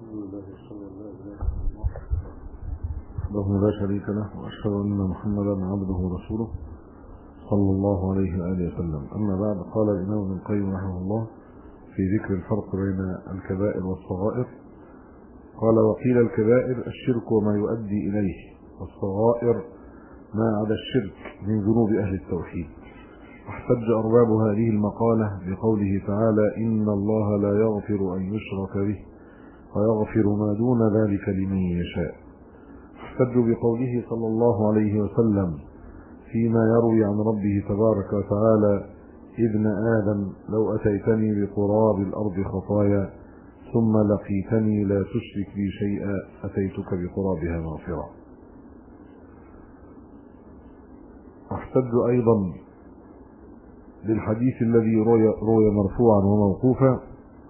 وحده لا شريك له وأشهد أن محمدا عبده ورسوله صلى الله عليه وآله وسلم. أما بعد، قال الإمام ابن القيم رحمه الله في ذكر الفرق بين الكبائر والصغائر، قال: وقيل الكبائر الشرك وما يؤدي إليه، والصغائر ما عدا الشرك من ذنوب أهل التوحيد. واحتج أرباب هذه المقالة بقوله تعالى: إن الله لا يغفر أن يشرك به ويغفر ما دون ذلك لمن يشاء. احتجوا بقوله صلى الله عليه وسلم فيما يروي عن ربه تبارك وتعالى: ابن آدم لو أتيتني بقراب الأرض خطايا ثم لقيتني لا تشرك بي شيئا أتيتك بقرابها مغفرة. واحتجوا أيضا بالحديث الذي روي مرفوعا وموقوفا: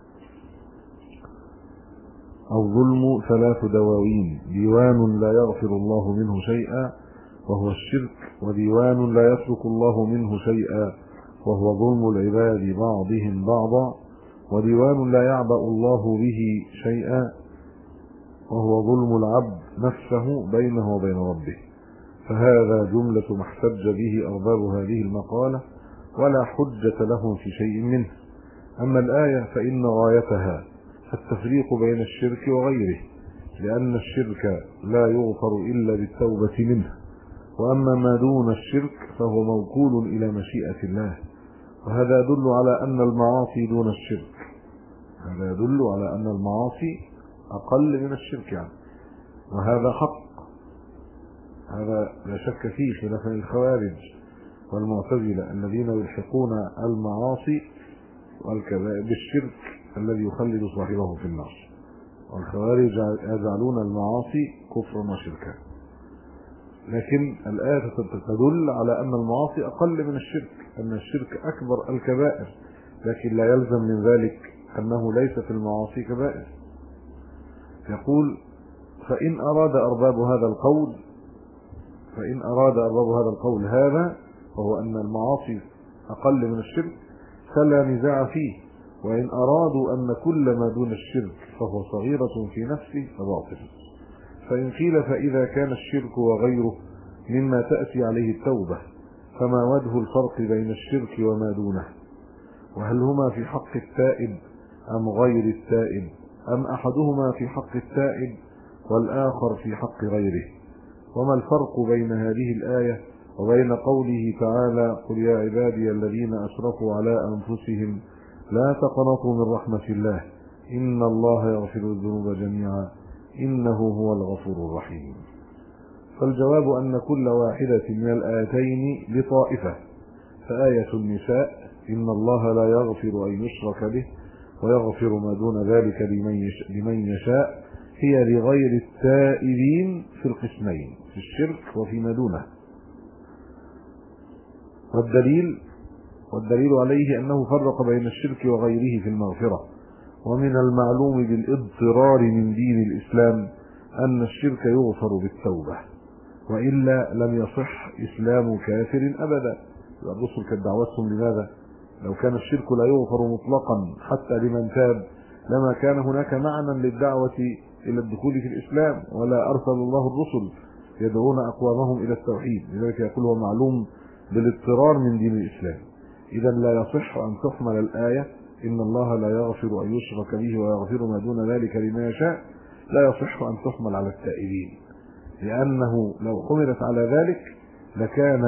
الظلم 3 دواوين، ديوان لا يغفر الله منه شيئا وهو الشرك، وديوان لا يترك الله منه شيئا وهو ظلم العباد بعضهم بعضا، وديوان لا يعبأ الله به شيئا وهو ظلم العبد نفسه بينه وبين ربه. فهذا جملة ما احتج به أرباب هذه المقالة، ولا حجة لهم في شيء منه. أما الآية فإن غايتها التفريق بين الشرك وغيره، لأن الشرك لا يغفر إلا بالتوبة منه، وأما ما دون الشرك فهو موكول إلى مشيئة الله. وهذا يدل على أن المعاصي دون الشرك، هذا يدل على أن المعاصي أقل من الشرك يعني. وهذا حق، هذا لا شك فيه، خلاف الخوارج والمعتزلة الذين يلحقون المعاصي والكبائر بالشرك الذي يخلد صاحبه في النار. والخوارج يجعلون المعاصي كفرا وشركا، لكن الآية تدل على أن المعاصي أقل من الشرك، أن الشرك أكبر الكبائر، لكن لا يلزم من ذلك أنه ليس في المعاصي كبائر. يقول: فإن أراد أرباب هذا القول هذا، وهو أن المعاصي أقل من الشرك، فلا نزاع فيه. وإن أرادوا أن كل ما دون الشرك فهو صغيرة في نفسه فباطل. فإن قيل: فإذا كان الشرك وغيره مما تأتي عليه التوبة، فما وجه الفرق بين الشرك وما دونه؟ وهل هما في حق التائب أم غير التائب، أم أحدهما في حق التائب والآخر في حق غيره؟ وما الفرق بين هذه الآية وبين قوله تعالى: قل يا عبادي الذين أسرفوا على أنفسهم لا تقنطوا من رحمة الله إن الله يغفر الذنوب جميعا إنه هو الغفور الرحيم. فالجواب أن كل واحدة من الآيتين لطائفة. فآية النساء: إن الله لا يغفر أن يشرك به ويغفر ما دون ذلك لمن يشاء، هي لغير التائبين في القسمين، في الشرك وفيما دونه. والدليل عليه أنه فرق بين الشرك وغيره في المغفرة. ومن المعلوم بالاضطرار من دين الإسلام أن الشرك يغفر بالتوبة، وإلا لم يصح إسلام كافر أبدا. الرسل كانت دعوتهم لماذا؟ لو كان الشرك لا يغفر مطلقا حتى لمن تاب لما كان هناك معنى للدعوة إلى الدخول في الإسلام، ولا أرسل الله الرسل يدعون أقوامهم إلى التوحيد. لذلك يقول: هو معلوم بالاضطرار من دين الإسلام. إذا لا يصح أن تحمل الآية إن الله لا يغفر أن يشرك به ويغفر ما دون ذلك لمن يشاء، لا يصح أن تحمل على التائبين، لأنه لو حملت على ذلك لكان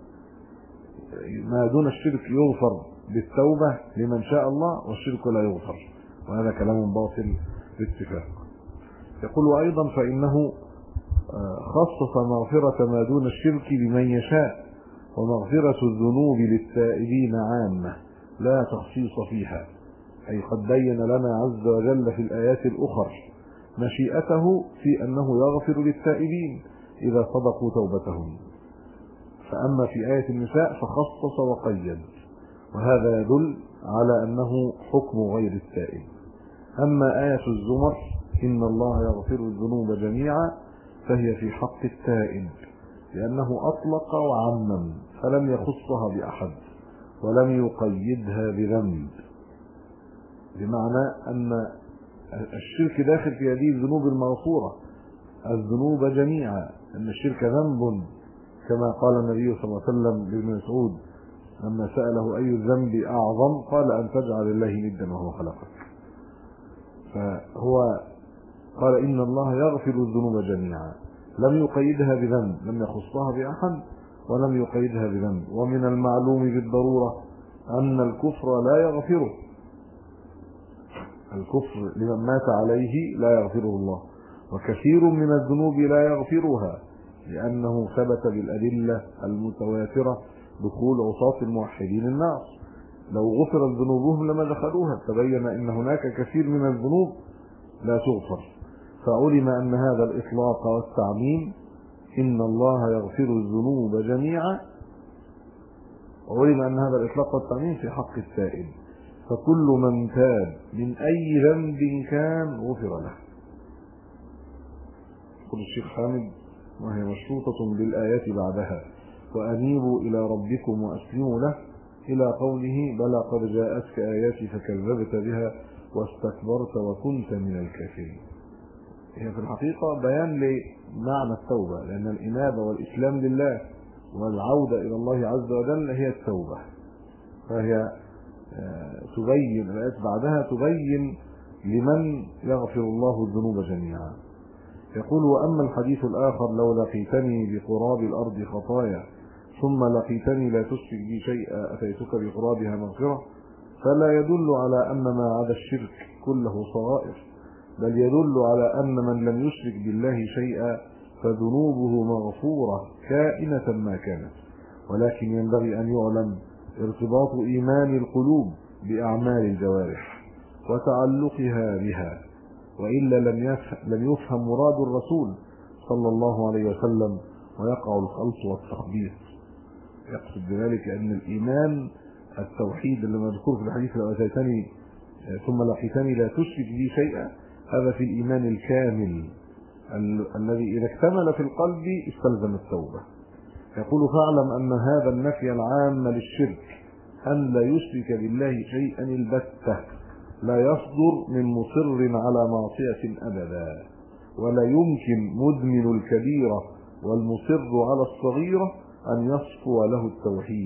ما دون الشرك يغفر بالتوبة لمن شاء الله، والشرك لا يغفر، وهذا كلام باطل باتفاق. يقول: وأيضا فإنه خصص مغفرة ما دون الشرك لمن يشاء، ومغفرة الذنوب للتائبين عامة لا تخصيص فيها، أي قد بين لنا عز وجل في الآيات الأخرى مشيئته في أنه يغفر للتائبين إذا صدقوا توبتهم. فأما في آية النساء فخصص وقيد، وهذا يدل على أنه حكم غير التائب. أما آية الزمر: إن الله يغفر الذنوب جميعا، فهي في حق التائب، لأنه أطلق وعمم فلم يخصها بأحد ولم يقيدها بذنب، بمعنى أن الشرك داخل في هذه الذنوب المغفورة، الذنوب جميعا، أن الشرك ذنب، كما قال النبي صلى الله عليه وسلم لابن مسعود لما سأله أي الذنب أعظم قال أن تجعل الله ندا وهو خلقك. فهو قال إن الله يغفر الذنوب جميعا، لم يقيدها بذنب، لم يخصها بأحد ولم يقيدها بذنب. ومن المعلوم بالضرورة أن الكفر لا يغفره، الكفر لمن مات عليه لا يغفره الله، وكثير من الذنوب لا يغفرها لأنه ثبت بالأدلة المتواترة دخول عصاة الموحدين النار. لو غفرت ذنوبهم لما دخلوها. تبين أن هناك كثير من الذنوب لا تغفر، فعلم أن هذا الإطلاق والتعميم إن الله يغفر الذنوب جميعا، وعلم أن هذا الإطلاق والتعميم في حق التائب، فكل من تاب من أي ذنب كان غفر له. يقول الشيخ حامد وهي مشروطة بالآيات بعدها: وأنيبوا إلى ربكم وأسلموا له، إلى قوله: بلى قد جاءتك آياتي فكذبت بها واستكبرت وكنت من الكافرين. هي في الحقيقة بيان لمعنى التوبة، لأن الإنابة والإسلام لله والعودة إلى الله عز وجل هي التوبة، فهي تبين الآيات بعدها تبين لمن يغفر الله الذنوب جميعا. يقول: وأما الحديث الآخر: لو لقيتني بقراب الأرض خطايا ثم لقيتني لا تشرك بي شيئا أتيتك بقرابها مغفرة، فلا يدل على أن ما عدا الشرك كله صغائر، بل يدل على أن من لم يشرك بالله شيئا فذنوبه مغفورة كائنة ما كانت. ولكن ينبغي أن يعلم ارتباط إيمان القلوب بأعمال الجوارح وتعلقها بها، وإلا لم يفهم مراد الرسول صلى الله عليه وسلم ويقع الخلط والتخبيط. يقصد بذلك أن الإيمان التوحيد اللي مذكور في الحديث: لو أتيتني ثم لقيتني لا تشرك بي شيئا، هذا في الإيمان الكامل الذي إذا اكتمل في القلب استلزم التوبة. يقول: فاعلم أن هذا النفي العام للشرك أن لا يشرك بالله شيئا البتة لا يصدر من مصر على معصية أبدا، ولا يمكن مدمن الكبيرة والمصر على الصغيرة أن يصفو له التوحيد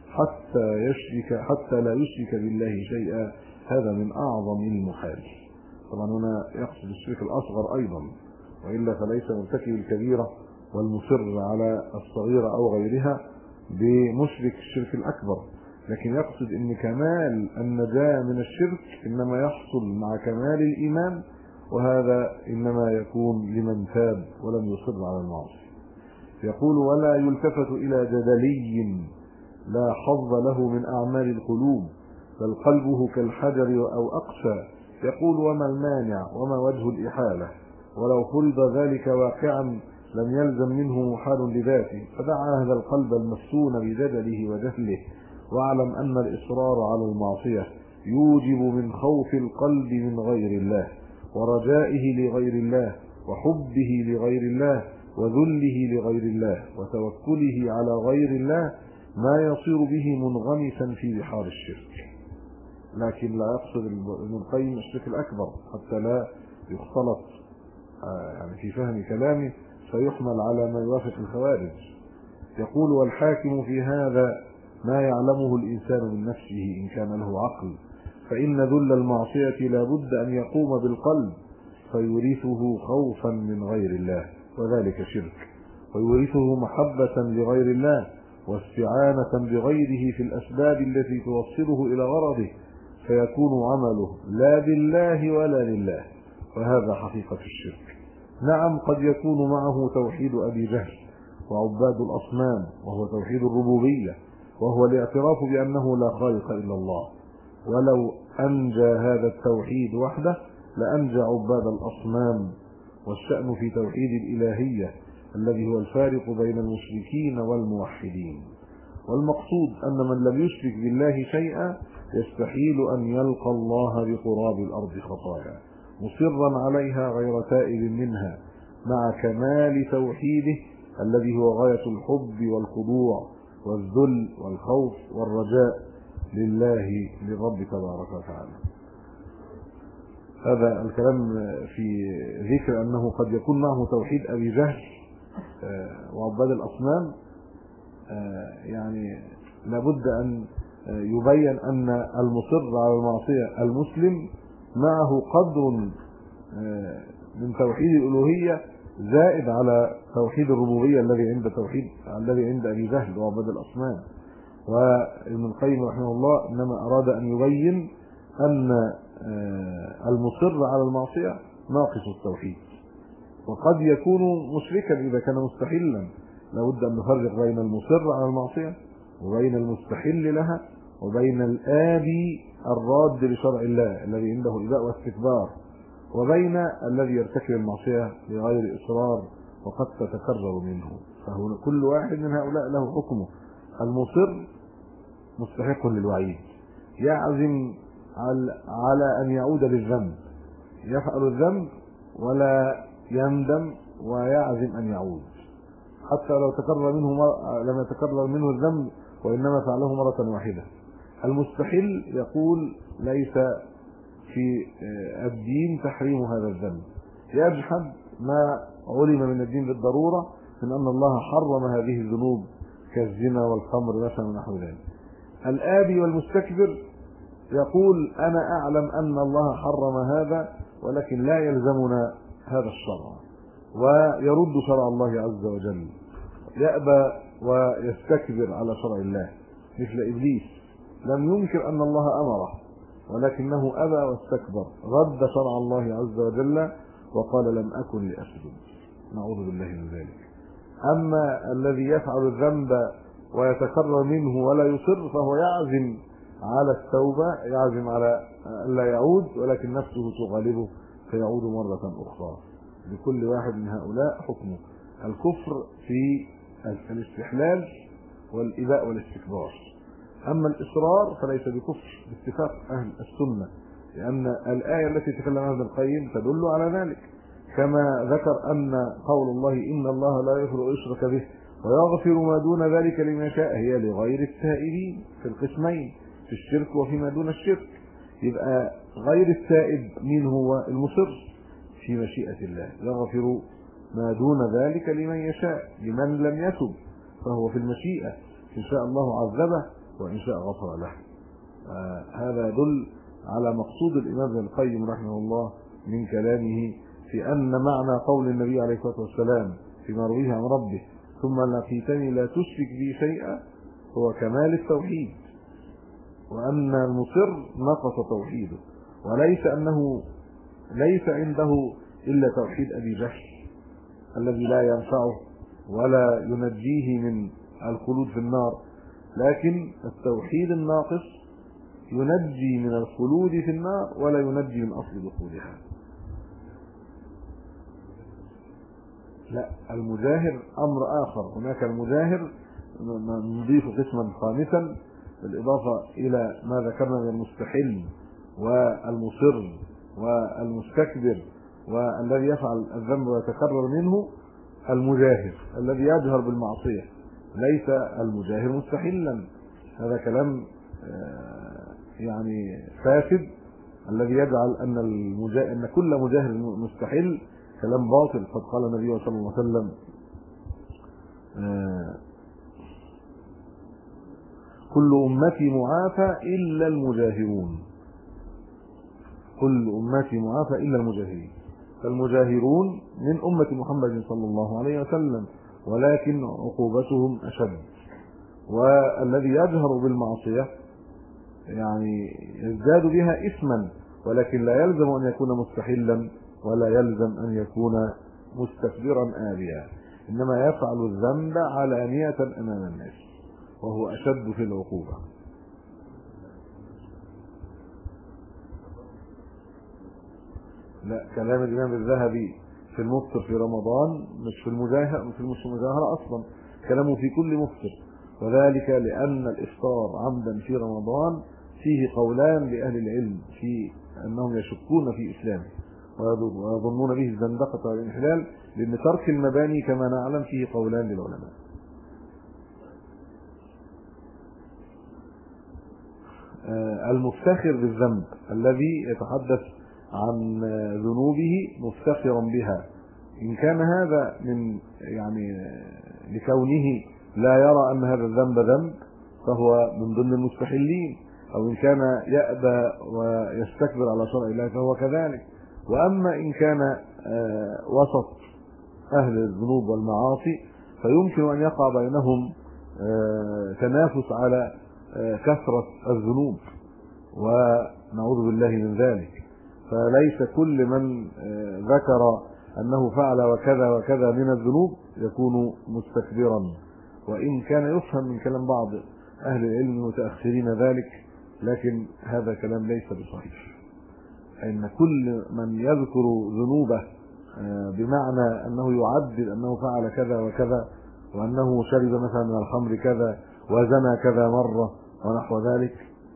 حتى لا يشرك بالله شيئا. هذا من أعظم المحال. طبعا هنا يقصد الشرك الأصغر أيضا، وإلا فليس مرتكب الكبيرة والمصر على الصغيرة أو غيرها بمشرك الشرك الأكبر، لكن يقصد أن كمال النجاة من الشرك إنما يحصل مع كمال الإيمان، وهذا إنما يكون لمن تاب ولم يصر على المعصية. يقول: ولا يلتفت إلى جدلي لا حظ له من أعمال القلوب، بل قلبه كالحجر أو أقسى، يقول: وما المانع وما وجه الإحالة، ولو فرض ذلك واقعا لم يلزم منه محال لذاته، فدع هذا القلب المفتون بجدله وجهله، واعلم أن الإصرار على المعصية يوجب من خوف القلب من غير الله ورجائه لغير الله وحبه لغير الله وذله لغير الله وتوكله على غير الله ما يصير به منغمسا في بحار الشرك. لكن لا يقصد ابن القيم الشرك الأكبر حتى لا يختلط يعني في فهم كلامه فيحمل على ما يوافق الخوارج. يقول: والحاكم في هذا ما يعلمه الإنسان من نفسه إن كان له عقل، فإن ذل المعصية لا بد أن يقوم بالقلب فيورثه خوفا من غير الله، وذلك شرك، ويورثه محبة لغير الله واستعانة بغيره في الأسباب التي توصله إلى غرضه، فيكون عمله لا بالله ولا لله، وهذا حقيقة الشرك. نعم، قد يكون معه توحيد أبي جهل وعباد الأصنام، وهو توحيد الربوبية، وهو الاعتراف بأنه لا خالق إلا الله، ولو أنجى هذا التوحيد وحده لأنجى عباد الأصنام. والشأن في توحيد الإلهية الذي هو الفارق بين المشركين والموحدين. والمقصود أن من لم يشرك بالله شيئا يستحيل أن يلقى الله بقراب الأرض خطايا مصرا عليها غير تائب منها، مع كمال توحيده الذي هو غاية الحب والخضوع والذل والخوف والرجاء لله للرب تبارك وتعالى. هذا الكلام في ذكر أنه قد يكون معه توحيد أبي جهل وعباد الأصنام. يعني لابد أن يبين أن المصر على المعصية المسلم معه قدر من توحيد الألوهية زائد على توحيد الربوبية الذي عند أبي جهل وعباد الأصنام. وابن القيم رحمه الله إنما أراد أن يبين أن المصر على المعصية ناقص التوحيد، وقد يكون مشركا إذا كان مستحلا. لابد أن نفرق بين المصر على المعصية وبين المستحل لها وبين الآبي الراد لشرع الله الذي عنده إباء واستكبار، وبين الذي يرتكب المعصية بغير إصرار وقد تتكرر منه. فهو كل واحد من هؤلاء له حكمه. المصر مستحق للوعيد، يعزم على أن يعود للذنب، يفعل الذنب ولا يندم ويعزم أن يعود حتى لو تكرر منه لم يتكرر منه الذنب وإنما فعله مرة واحدة. المستحل يقول ليس في الدين تحريم هذا الذنب، يجحد ما علم من الدين بالضرورة من أن الله حرم هذه الذنوب كالزنا والخمر مثلا ونحو ذلك. الآبي والمستكبر يقول أنا أعلم أن الله حرم هذا ولكن لا يلزمنا هذا الشرع، ويرد شرع الله عز وجل، يأبى ويستكبر على شرع الله مثل إبليس، لم ينكر أن الله أمره ولكنه أبى واستكبر، رد شرع الله عز وجل وقال لم أكن لأسجد، نعوذ بالله من ذلك. أما الذي يفعل الذنب ويتكرر منه ولا يصر فهو يعزم على التوبة، يعزم على لا يعود، ولكن نفسه تغالبه فيعود مرة أخرى. لكل واحد من هؤلاء حكمه. الكفر في الاستحلال والإباء والاستكبار. أما الإصرار فليس بكفر باتفاق أهل السنة، لأن الآية التي تكلم عنها ابن القيم تدل على ذلك، كما ذكر أن قول الله إن الله لا يغفر أن يشرك به ويغفر ما دون ذلك لمن يشاء هي لغير التائبين في القسمين، في الشرك وفيما دون الشرك. يبقى غير التائب من هو؟ المصر في مشيئة الله، يغفر ما دون ذلك لمن يشاء، لمن لم يتب فهو في المشيئة، إن شاء الله عذبه وإن شاء غفر له. هذا يدل على مقصود الإمام ابن القيم رحمه الله من كلامه في أن معنى قول النبي عليه الصلاة والسلام فيما رويه عن ربه ثم لقيتني لا تشرك بي شيئا هو كمال التوحيد، وأن المصر نقص توحيده، وليس أنه ليس عنده إلا توحيد أبي جهل الذي لا ينفعه ولا ينجيه من الخلود في النار، لكن التوحيد الناقص ينجي من الخلود في النار ولا ينجي من أصل دخولها. لا، المجاهر أمر آخر. هناك المجاهر نضيف قسما خامسا بالإضافة إلى ما ذكرنا من المستحل والمصر والمستكبر والذي يفعل الذنب ويتكرر منه. المجاهر الذي يجهر بالمعصية، ليس المجاهر مستحلا، هذا كلام يعني فاسد. الذي يجعل أن كل مجاهر مستحل كلام باطل. قد قال النبي صلى الله عليه وسلم كل أمتي معافى إلا المجاهرون، كل أمتي معافى إلا المجاهرين. فالمجاهرون من أمة محمد صلى الله عليه وسلم، ولكن عقوبتهم أشد. والذي يجهر بالمعصية يعني يزداد بها إثما، ولكن لا يلزم أن يكون مستحلا ولا يلزم أن يكون مستكبرا آبيا، إنما يفعل الذنب علانية أمام الناس وهو أشد في العقوبة. لا، كلام الإمام الذهبي في المفطر في رمضان مش في المجاهرة أصلا، كلامه في كل مفطر، وذلك لأن الإفطار عمدا في رمضان فيه قولان لأهل العلم في أنهم يشكون في إسلامه ويظنون به الزندقة والانحلال، لأن ترك المباني كما نعلم فيه قولان للعلماء. المفتخر بالذنب الذي يتحدث عن ذنوبه مفتخرا بها، إن كان هذا من لكونه لا يرى أن هذا الذنب ذنب فهو من ضمن المستحلين، أو إن كان يأبى ويستكبر على شرع الله فهو كذلك. وأما إن كان وسط أهل الذنوب والمعاصي فيمكن أن يقع بينهم تنافس على كثرة الذنوب، ونعوذ بالله من ذلك. فليس كل من ذكر أنه فعل وكذا وكذا من الذنوب يكون مستكبرا، وإن كان يفهم من كلام بعض أهل العلم المتأخرين ذلك، لكن هذا كلام ليس بصحيح. أن كل من يذكر ذنوبه بمعنى أنه يعدل أنه فعل كذا وكذا، وأنه شرب مثلا من الخمر كذا وزنى كذا مرة ونحو ذلك،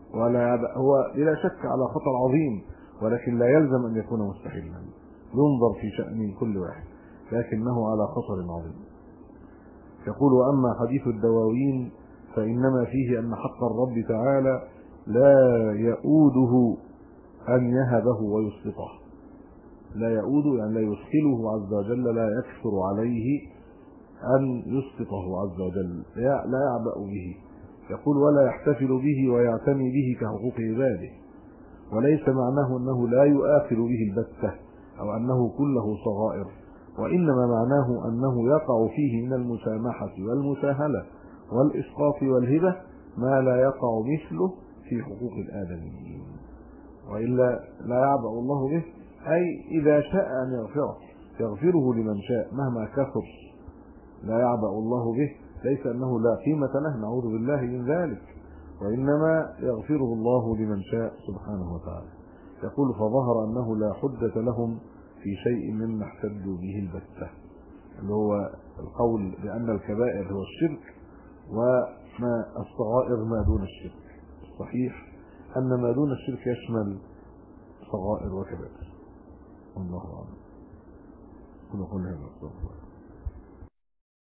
هو بلا شك على خطر عظيم، ولكن لا يلزم أن يكون مستحيلا، ينظر في شأن كل واحد، لكنه على خطر عظيم. يقول: وأما حديث الدواوين فإنما فيه أن حق الرب تعالى لا يؤوده أن يهبه ويسقطه. لا يؤوده يعني لا يثقله عز وجل، لا يكثر عليه أن يسقطه عز وجل، لا يعبأ به. يقول: ولا يحتفل به ويعتني به كحقوق عباده. وليس معناه أنه لا يؤاخذ به البتة أو أنه كله صغائر، وإنما معناه أنه يقع فيه من المسامحة والمساهلة والإسقاط والهبة ما لا يقع مثله في حقوق الآدميين، وإلا لا يعبأ الله به، أي إذا شاء أن يغفره يغفره لمن شاء مهما كثر، لا يعبأ الله به، ليس أنه لا قيمة له، نعوذ بالله من ذلك، وإنما يغفره الله لمن شاء سبحانه وتعالى. يقول: فظهر أنه لا حجة لهم في شيء مما احتجوا به البتة، اللي هو القول بأن الكبائر هو الشرك وما الصغائر ما دون الشرك. الصحيح أن ما دون الشرك يشمل صغائر وكبائر، والله أعلم. كل هذا.